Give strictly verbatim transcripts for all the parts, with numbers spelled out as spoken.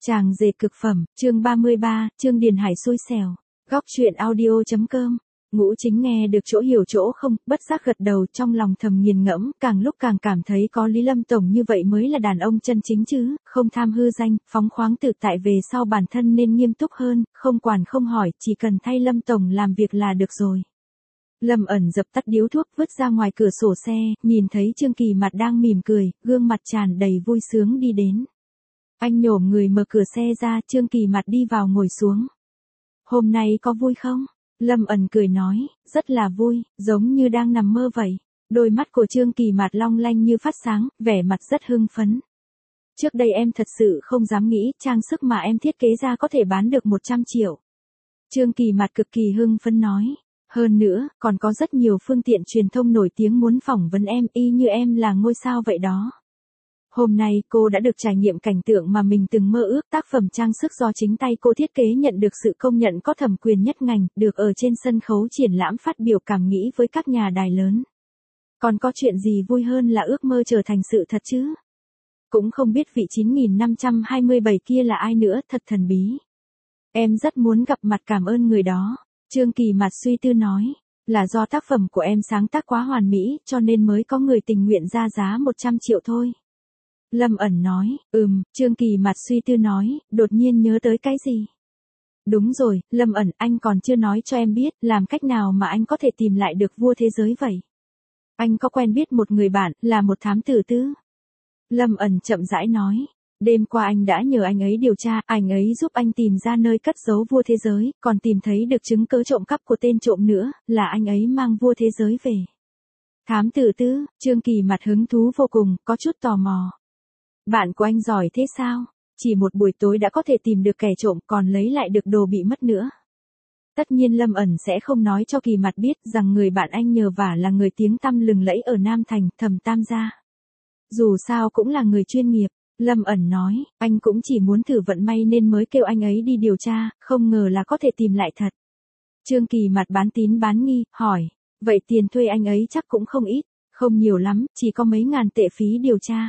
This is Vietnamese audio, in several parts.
Chàng dệt cực phẩm, chương ba mươi ba, Trương Điền Hải xui xẻo. Góc truyện audio.com. Ngũ Chính nghe được chỗ hiểu chỗ không, bất giác gật đầu, trong lòng thầm nghiền ngẫm, càng lúc càng cảm thấy có Lý Lâm Tổng như vậy mới là đàn ông chân chính chứ, không tham hư danh, phóng khoáng tự tại, về sau bản thân nên nghiêm túc hơn, không quản không hỏi, chỉ cần thay Lâm Tổng làm việc là được rồi. Lâm ẩn dập tắt điếu thuốc, vứt ra ngoài cửa sổ xe, nhìn thấy Trương Kỳ Mạt đang mỉm cười, gương mặt tràn đầy vui sướng đi đến. Anh nhổm người mở cửa xe ra, Trương Kỳ Mạt đi vào ngồi xuống. Hôm nay có vui không? Lâm ẩn cười nói, rất là vui, giống như đang nằm mơ vậy. Đôi mắt của Trương Kỳ Mạt long lanh như phát sáng, vẻ mặt rất hưng phấn. Trước đây em thật sự không dám nghĩ trang sức mà em thiết kế ra có thể bán được một trăm triệu. Trương Kỳ Mạt cực kỳ hưng phấn nói. Hơn nữa, còn có rất nhiều phương tiện truyền thông nổi tiếng muốn phỏng vấn em, y như em là ngôi sao vậy đó. Hôm nay cô đã được trải nghiệm cảnh tượng mà mình từng mơ ước, tác phẩm trang sức do chính tay cô thiết kế nhận được sự công nhận có thẩm quyền nhất ngành, được ở trên sân khấu triển lãm phát biểu cảm nghĩ với các nhà đài lớn. Còn có chuyện gì vui hơn là ước mơ trở thành sự thật chứ? Cũng không biết vị chín nghìn năm trăm hai mươi bảy kia là ai nữa, thật thần bí. Em rất muốn gặp mặt cảm ơn người đó. Trương Kỳ Mạt suy tư nói, là do tác phẩm của em sáng tác quá hoàn mỹ, cho nên mới có người tình nguyện ra giá một trăm triệu thôi. Lâm ẩn nói, ừm, Trương Kỳ Mạt suy tư nói, đột nhiên nhớ tới cái gì? Đúng rồi, Lâm ẩn, anh còn chưa nói cho em biết, làm cách nào mà anh có thể tìm lại được vua thế giới vậy? Anh có quen biết một người bạn, là một thám tử tứ. Lâm ẩn chậm rãi nói. Đêm qua anh đã nhờ anh ấy điều tra, anh ấy giúp anh tìm ra nơi cất giấu vua thế giới, còn tìm thấy được chứng cớ trộm cắp của tên trộm nữa, là anh ấy mang vua thế giới về. Thám tử tứ, Trương Kỳ Mạt hứng thú vô cùng, có chút tò mò. Bạn của anh giỏi thế sao? Chỉ một buổi tối đã có thể tìm được kẻ trộm, còn lấy lại được đồ bị mất nữa. Tất nhiên Lâm ẩn sẽ không nói cho Kỳ Mạt biết rằng người bạn anh nhờ vả là người tiếng tăm lừng lẫy ở Nam Thành, Thẩm Tam gia. Dù sao cũng là người chuyên nghiệp. Lâm ẩn nói, anh cũng chỉ muốn thử vận may nên mới kêu anh ấy đi điều tra, không ngờ là có thể tìm lại thật. Trương Kỳ Mạt bán tín bán nghi, hỏi, vậy tiền thuê anh ấy chắc cũng không ít, không nhiều lắm, chỉ có mấy ngàn tệ phí điều tra.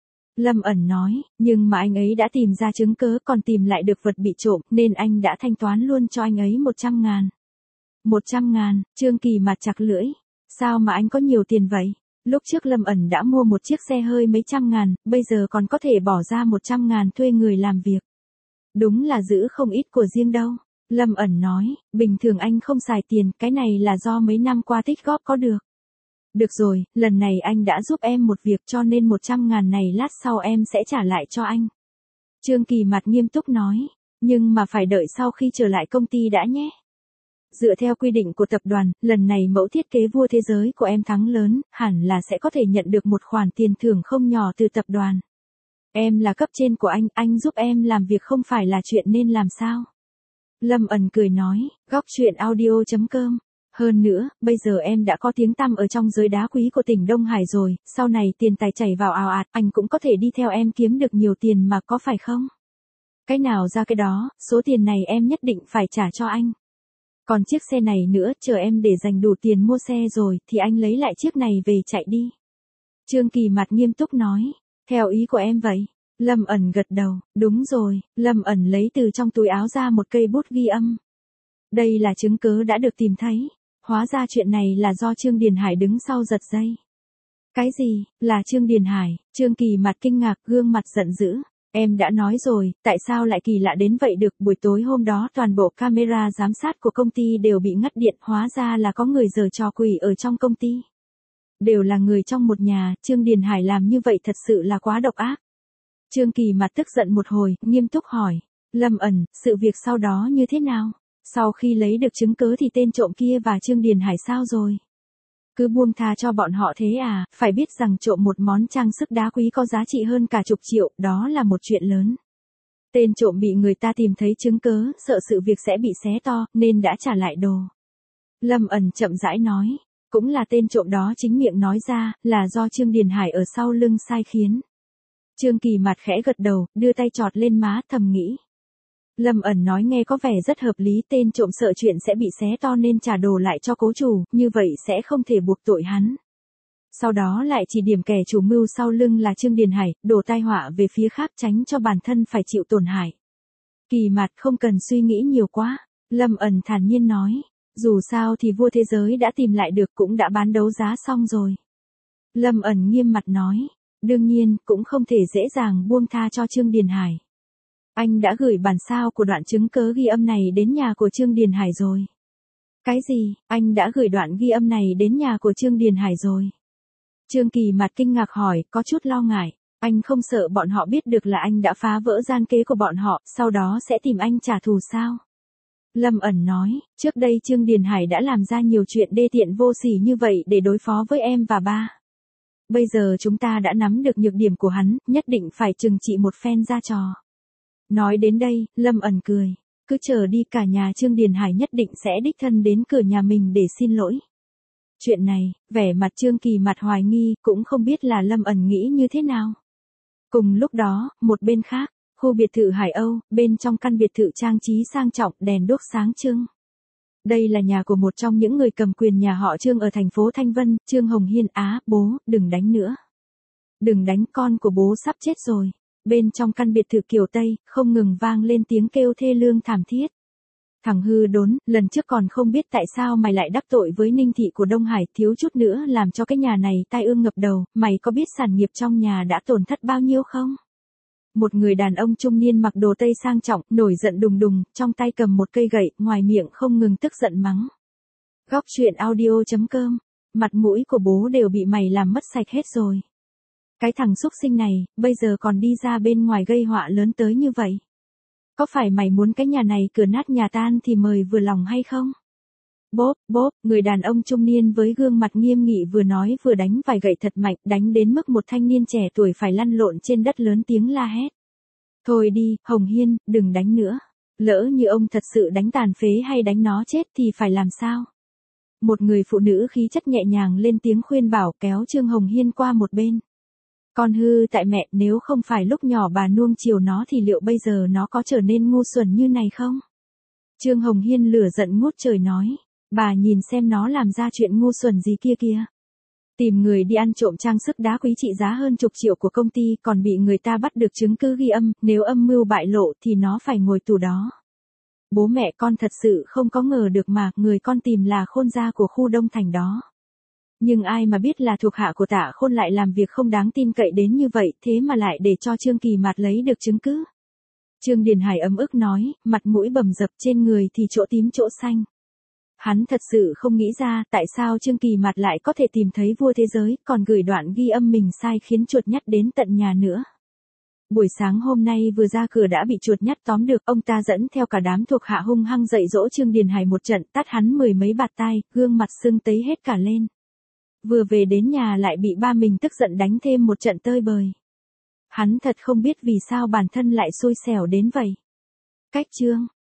Lâm ẩn nói, nhưng mà anh ấy đã tìm ra chứng cớ còn tìm lại được vật bị trộm, nên anh đã thanh toán luôn cho anh ấy một trăm ngàn. Một trăm ngàn, Trương Kỳ Mạt chặt lưỡi, sao mà anh có nhiều tiền vậy? Lúc trước Lâm ẩn đã mua một chiếc xe hơi mấy trăm ngàn, bây giờ còn có thể bỏ ra một trăm ngàn thuê người làm việc. Đúng là giữ không ít của riêng đâu. Lâm ẩn nói, bình thường anh không xài tiền, cái này là do mấy năm qua tích góp có được. Được rồi, lần này anh đã giúp em một việc cho nên một trăm ngàn này lát sau em sẽ trả lại cho anh. Trương Kỳ Mạt nghiêm túc nói, nhưng mà phải đợi sau khi trở lại công ty đã nhé. Dựa theo quy định của tập đoàn, lần này mẫu thiết kế vua thế giới của em thắng lớn, hẳn là sẽ có thể nhận được một khoản tiền thưởng không nhỏ từ tập đoàn. Em là cấp trên của anh, anh giúp em làm việc không phải là chuyện nên làm sao? Lâm ẩn cười nói, góc truyện audio.com. Hơn nữa, bây giờ em đã có tiếng tăm ở trong giới đá quý của tỉnh Đông Hải rồi, sau này tiền tài chảy vào ào ạt, anh cũng có thể đi theo em kiếm được nhiều tiền mà, có phải không? Cái nào ra cái đó, số tiền này em nhất định phải trả cho anh. Còn chiếc xe này nữa, chờ em để dành đủ tiền mua xe rồi, thì anh lấy lại chiếc này về chạy đi. Trương Kỳ Mạt nghiêm túc nói, theo ý của em vậy. Lâm ẩn gật đầu, đúng rồi. Lâm ẩn lấy từ trong túi áo ra một cây bút ghi âm. Đây là chứng cớ đã được tìm thấy. Hóa ra chuyện này là do Trương Điền Hải đứng sau giật dây. Cái gì, là Trương Điền Hải? Trương Kỳ Mạt kinh ngạc, gương mặt giận dữ. Em đã nói rồi, tại sao lại kỳ lạ đến vậy được? Buổi tối hôm đó toàn bộ camera giám sát của công ty đều bị ngắt điện, hóa ra là có người giở trò quỷ ở trong công ty. Đều là người trong một nhà, Trương Điền Hải làm như vậy thật sự là quá độc ác. Trương Kỳ Mạt tức giận một hồi, nghiêm túc hỏi, Lâm ẩn, sự việc sau đó như thế nào? Sau khi lấy được chứng cớ thì tên trộm kia và Trương Điền Hải sao rồi? Cứ buông tha cho bọn họ thế à? Phải biết rằng trộm một món trang sức đá quý có giá trị hơn cả chục triệu, đó là một chuyện lớn. Tên trộm bị người ta tìm thấy chứng cớ, sợ sự việc sẽ bị xé to, nên đã trả lại đồ. Lâm ẩn chậm rãi nói, cũng là tên trộm đó chính miệng nói ra, là do Trương Điền Hải ở sau lưng sai khiến. Trương Kỳ Mạt khẽ gật đầu, đưa tay chọt lên má, thầm nghĩ. Lâm ẩn nói nghe có vẻ rất hợp lý, tên trộm sợ chuyện sẽ bị xé to nên trả đồ lại cho cố chủ, như vậy sẽ không thể buộc tội hắn. Sau đó lại chỉ điểm kẻ chủ mưu sau lưng là Trương Điền Hải, đổ tai họa về phía khác tránh cho bản thân phải chịu tổn hại. Kỳ Mạt không cần suy nghĩ nhiều quá, Lâm ẩn thản nhiên nói. Dù sao thì vua thế giới đã tìm lại được cũng đã bán đấu giá xong rồi. Lâm ẩn nghiêm mặt nói. Đương nhiên, cũng không thể dễ dàng buông tha cho Trương Điền Hải. Anh đã gửi bản sao của đoạn chứng cớ ghi âm này đến nhà của Trương Điền Hải rồi. Cái gì, anh đã gửi đoạn ghi âm này đến nhà của Trương Điền Hải rồi? Trương Kỳ Mạt kinh ngạc hỏi, có chút lo ngại. Anh không sợ bọn họ biết được là anh đã phá vỡ gian kế của bọn họ, sau đó sẽ tìm anh trả thù sao? Lâm ẩn nói, trước đây Trương Điền Hải đã làm ra nhiều chuyện đê tiện vô sỉ như vậy để đối phó với em và ba. Bây giờ chúng ta đã nắm được nhược điểm của hắn, nhất định phải trừng trị một phen ra trò. Nói đến đây, Lâm ẩn cười. Cứ chờ đi, cả nhà Trương Điền Hải nhất định sẽ đích thân đến cửa nhà mình để xin lỗi. Chuyện này, vẻ mặt Trương Kỳ Mạt hoài nghi, cũng không biết là Lâm ẩn nghĩ như thế nào. Cùng lúc đó, một bên khác, khu biệt thự Hải Âu, bên trong căn biệt thự trang trí sang trọng, đèn đuốc sáng trưng. Đây là nhà của một trong những người cầm quyền nhà họ Trương ở thành phố Thanh Vân, Trương Hồng Hiên. Á, bố, đừng đánh nữa. Đừng đánh, con của bố sắp chết rồi. Bên trong căn biệt thự kiểu Tây, không ngừng vang lên tiếng kêu thê lương thảm thiết. Thằng hư đốn, lần trước còn không biết tại sao mày lại đắc tội với Ninh thị của Đông Hải, thiếu chút nữa làm cho cái nhà này tai ương ngập đầu, mày có biết sản nghiệp trong nhà đã tổn thất bao nhiêu không? Một người đàn ông trung niên mặc đồ Tây sang trọng, nổi giận đùng đùng, trong tay cầm một cây gậy, ngoài miệng không ngừng tức giận mắng. Góc truyện audio chấm com, mặt mũi của bố đều bị mày làm mất sạch hết rồi. Cái thằng xúc sinh này, bây giờ còn đi ra bên ngoài gây họa lớn tới như vậy. Có phải mày muốn cái nhà này cửa nát nhà tan thì mời vừa lòng hay không? Bốp, bốp, người đàn ông trung niên với gương mặt nghiêm nghị vừa nói vừa đánh vài gậy thật mạnh, đánh đến mức một thanh niên trẻ tuổi phải lăn lộn trên đất lớn tiếng la hét. Thôi đi, Hồng Hiên, đừng đánh nữa. Lỡ như ông thật sự đánh tàn phế hay đánh nó chết thì phải làm sao? Một người phụ nữ khí chất nhẹ nhàng lên tiếng khuyên bảo, kéo Trương Hồng Hiên qua một bên. Con hư tại mẹ, nếu không phải lúc nhỏ bà nuông chiều nó thì liệu bây giờ nó có trở nên ngu xuẩn như này không? Trương Hồng Hiên lửa giận ngút trời nói. Bà nhìn xem nó làm ra chuyện ngu xuẩn gì kia kìa. Tìm người đi ăn trộm trang sức đá quý trị giá hơn chục triệu của công ty, còn bị người ta bắt được chứng cứ ghi âm, nếu âm mưu bại lộ thì nó phải ngồi tù đó. Bố mẹ con thật sự không có ngờ được mà, người con tìm là Khôn gia của khu Đông Thành đó. Nhưng ai mà biết là thuộc hạ của Tạ Khôn lại làm việc không đáng tin cậy đến như vậy, thế mà lại để cho Trương Kỳ Mạt lấy được chứng cứ. Trương Điền Hải ấm ức nói, mặt mũi bầm dập, trên người thì chỗ tím chỗ xanh. Hắn thật sự không nghĩ ra tại sao Trương Kỳ Mạt lại có thể tìm thấy vua thế giới, còn gửi đoạn ghi âm mình sai khiến chuột nhắt đến tận nhà nữa. Buổi sáng hôm nay vừa ra cửa đã bị chuột nhắt tóm được, ông ta dẫn theo cả đám thuộc hạ hung hăng dạy dỗ Trương Điền Hải một trận, tát hắn mười mấy bạt tai, gương mặt sưng tấy hết cả lên. Vừa về đến nhà lại bị ba mình tức giận đánh thêm một trận tơi bời. Hắn thật không biết vì sao bản thân lại xui xẻo đến vậy. Cách chương